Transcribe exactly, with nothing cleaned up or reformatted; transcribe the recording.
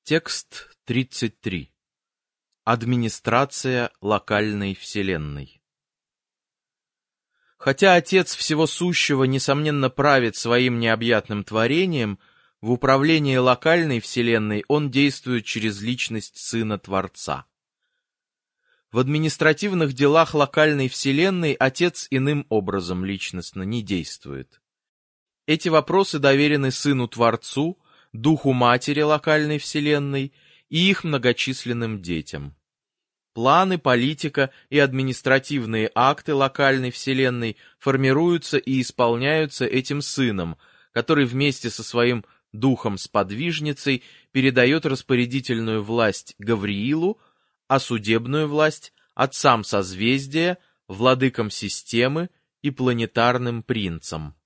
Текст тридцать три. Администрация локальной вселенной. Хотя Отец Всего Сущего, несомненно, правит своим необъятным творением, в управлении локальной вселенной Он действует через личность Сына Творца. В административных делах локальной вселенной Отец иным образом личностно не действует. Эти вопросы доверены Сыну Творцу, Духу Матери локальной вселенной и их многочисленным детям. Планы, политика и административные акты локальной вселенной формируются и исполняются этим Сыном, который вместе со своим Духом-сподвижницей передает распорядительную власть Гавриилу, а судебную власть отцам созвездия, владыкам системы и планетарным принцам.